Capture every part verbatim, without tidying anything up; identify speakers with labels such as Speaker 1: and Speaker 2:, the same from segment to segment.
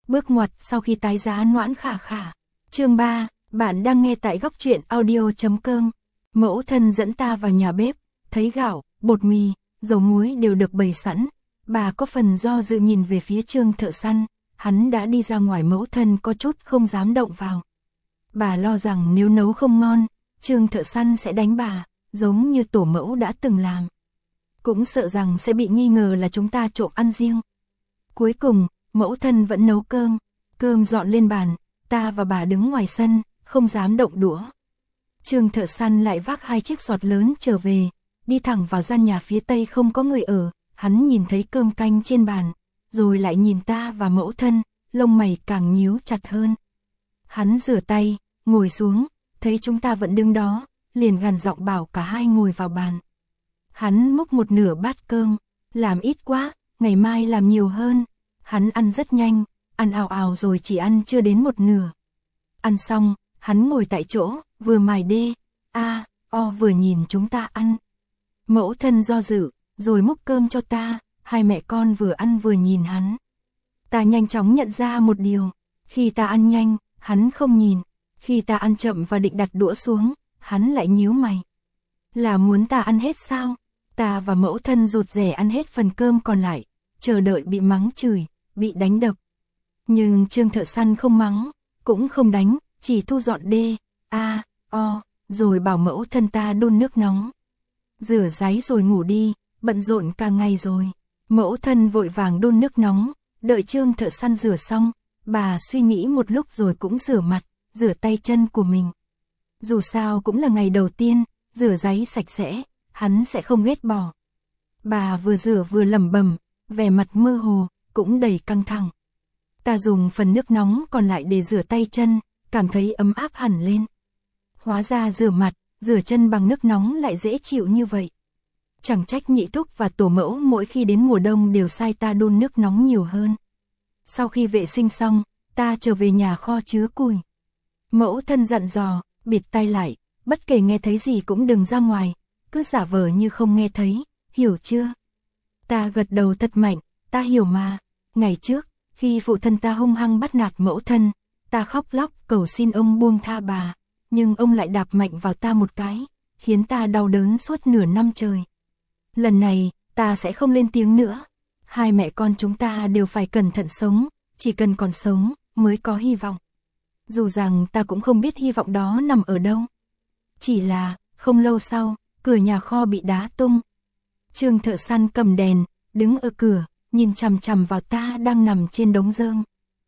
Speaker 1: bước ngoặt sau khi tái giá Noãn Khả Khả. Chương ba, bạn đang nghe tại góc truyện audio.com. Mẫu thân dẫn ta vào nhà bếp, thấy gạo, bột mì, dầu muối đều được bày sẵn. Bà có phần do dự nhìn về phía Trương Thợ Săn, hắn đã đi ra ngoài, mẫu thân có chút không dám động vào. Bà lo rằng nếu nấu không ngon, Trương Thợ Săn sẽ đánh bà, giống như tổ mẫu đã từng làm. Cũng sợ rằng sẽ bị nghi ngờ là chúng ta trộm ăn riêng. Cuối cùng, mẫu thân vẫn nấu cơm, cơm dọn lên bàn, ta và bà đứng ngoài sân, không dám động đũa. Trương Thợ Săn lại vác hai chiếc giọt lớn trở về, đi thẳng vào gian nhà phía tây không có người ở, hắn nhìn thấy cơm canh trên bàn, rồi lại nhìn ta và mẫu thân, lông mày càng nhíu chặt hơn. Hắn rửa tay, ngồi xuống, thấy chúng ta vẫn đứng đó, liền gằn giọng bảo cả hai ngồi vào bàn. Hắn múc một nửa bát cơm, làm ít quá, ngày mai làm nhiều hơn. Hắn ăn rất nhanh, ăn ào ào rồi chỉ ăn chưa đến một nửa. Ăn xong, hắn ngồi tại chỗ, vừa mài đê, a, o vừa nhìn chúng ta ăn. Mẫu thân do dự, rồi múc cơm cho ta, hai mẹ con vừa ăn vừa nhìn hắn. Ta nhanh chóng nhận ra một điều, khi ta ăn nhanh, hắn không nhìn, khi ta ăn chậm và định đặt đũa xuống, hắn lại nhíu mày. Là muốn ta ăn hết sao? Ta và mẫu thân rụt rè ăn hết phần cơm còn lại, chờ đợi bị mắng chửi, bị đánh đập. Nhưng Trương Thợ Săn không mắng, cũng không đánh, chỉ thu dọn đê, a, o, rồi bảo mẫu thân ta đun nước nóng. Rửa ráy rồi ngủ đi, bận rộn cả ngày rồi. Mẫu thân vội vàng đun nước nóng, đợi Trương Thợ Săn rửa xong, bà suy nghĩ một lúc rồi cũng rửa mặt, rửa tay chân của mình. Dù sao cũng là ngày đầu tiên, rửa ráy sạch sẽ, hắn sẽ không ghét bỏ. Bà vừa rửa vừa lẩm bẩm, vẻ mặt mơ hồ, cũng đầy căng thẳng. Ta dùng phần nước nóng còn lại để rửa tay chân, cảm thấy ấm áp hẳn lên. Hóa ra rửa mặt, rửa chân bằng nước nóng lại dễ chịu như vậy. Chẳng trách nhị thúc và tổ mẫu mỗi khi đến mùa đông đều sai ta đun nước nóng nhiều hơn. Sau khi vệ sinh xong, ta trở về nhà kho chứa củi. Mẫu thân dặn dò, bịt tai lại, bất kể nghe thấy gì cũng đừng ra ngoài, cứ giả vờ như không nghe thấy, hiểu chưa? Ta gật đầu thật mạnh, ta hiểu mà. Ngày trước, khi phụ thân ta hung hăng bắt nạt mẫu thân, ta khóc lóc cầu xin ông buông tha bà, nhưng ông lại đạp mạnh vào ta một cái, khiến ta đau đớn suốt nửa năm trời. Lần này, ta sẽ không lên tiếng nữa. Hai mẹ con chúng ta đều phải cẩn thận sống, chỉ cần còn sống, mới có hy vọng. Dù rằng ta cũng không biết hy vọng đó nằm ở đâu. Chỉ là, không lâu sau, cửa nhà kho bị đá tung. Trương Thợ Săn cầm đèn, đứng ở cửa, nhìn chằm chằm vào ta đang nằm trên đống rơm.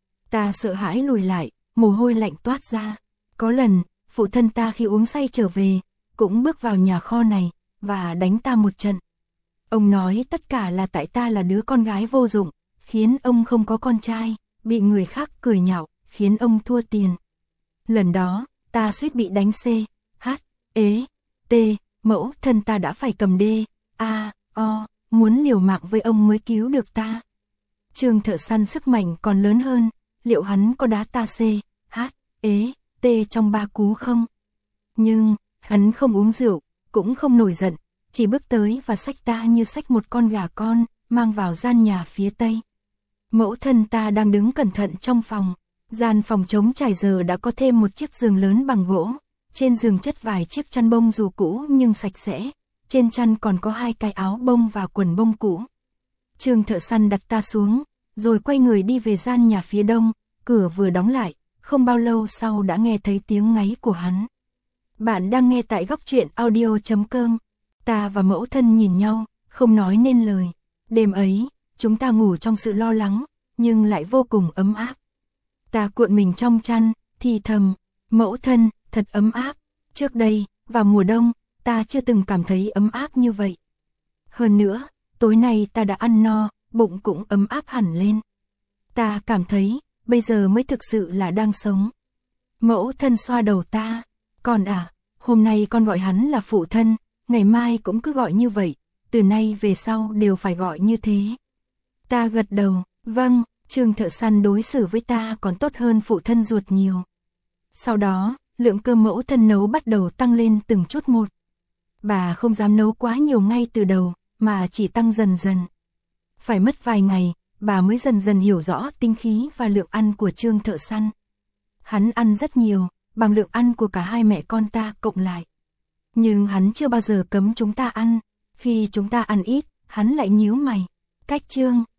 Speaker 1: Ta sợ hãi lùi lại, mồ hôi lạnh toát ra. Có lần, phụ thân ta khi uống say trở về, cũng bước vào nhà kho này, và đánh ta một trận. Ông nói tất cả là tại ta là đứa con gái vô dụng, khiến ông không có con trai, bị người khác cười nhạo, khiến ông thua tiền. Lần đó, ta suýt bị đánh C, H, ế, T, mẫu thân ta đã phải cầm D, A, O, muốn liều mạng với ông mới cứu được ta. Trương Thợ Săn sức mạnh còn lớn hơn, liệu hắn có đá ta C, H, ế, T trong ba cú không? Nhưng, hắn không uống rượu, cũng không nổi giận, chỉ bước tới và xách ta như xách một con gà con, mang vào gian nhà phía tây. Mẫu thân ta đang đứng cẩn thận trong phòng. Gian phòng trống trải giờ đã có thêm một chiếc giường lớn bằng gỗ. Trên giường chất vài chiếc chăn bông dù cũ nhưng sạch sẽ. Trên chăn còn có hai cái áo bông và quần bông cũ. Trương Thợ Săn đặt ta xuống, rồi quay người đi về gian nhà phía đông. Cửa vừa đóng lại, không bao lâu sau đã nghe thấy tiếng ngáy của hắn. Bạn đang nghe tại góc truyện audio.com. Ta và mẫu thân nhìn nhau, không nói nên lời. Đêm ấy, chúng ta ngủ trong sự lo lắng, nhưng lại vô cùng ấm áp. Ta cuộn mình trong chăn, thì thầm, mẫu thân, thật ấm áp. Trước đây, vào mùa đông, ta chưa từng cảm thấy ấm áp như vậy. Hơn nữa, tối nay ta đã ăn no, bụng cũng ấm áp hẳn lên. Ta cảm thấy, bây giờ mới thực sự là đang sống. Mẫu thân xoa đầu ta, con à, hôm nay con gọi hắn là phụ thân, ngày mai cũng cứ gọi như vậy, từ nay về sau đều phải gọi như thế. Ta gật đầu, vâng. Trương Thợ Săn đối xử với ta còn tốt hơn phụ thân ruột nhiều. Sau đó, lượng cơm mẫu thân nấu bắt đầu tăng lên từng chút một. Bà không dám nấu quá nhiều ngay từ đầu, mà chỉ tăng dần dần. Phải mất vài ngày, bà mới dần dần hiểu rõ tinh khí và lượng ăn của Trương thợ săn. Hắn ăn rất nhiều, bằng lượng ăn của cả hai mẹ con ta cộng lại. Nhưng hắn chưa bao giờ cấm chúng ta ăn, khi chúng ta ăn ít, hắn lại nhíu mày. Cách Trương,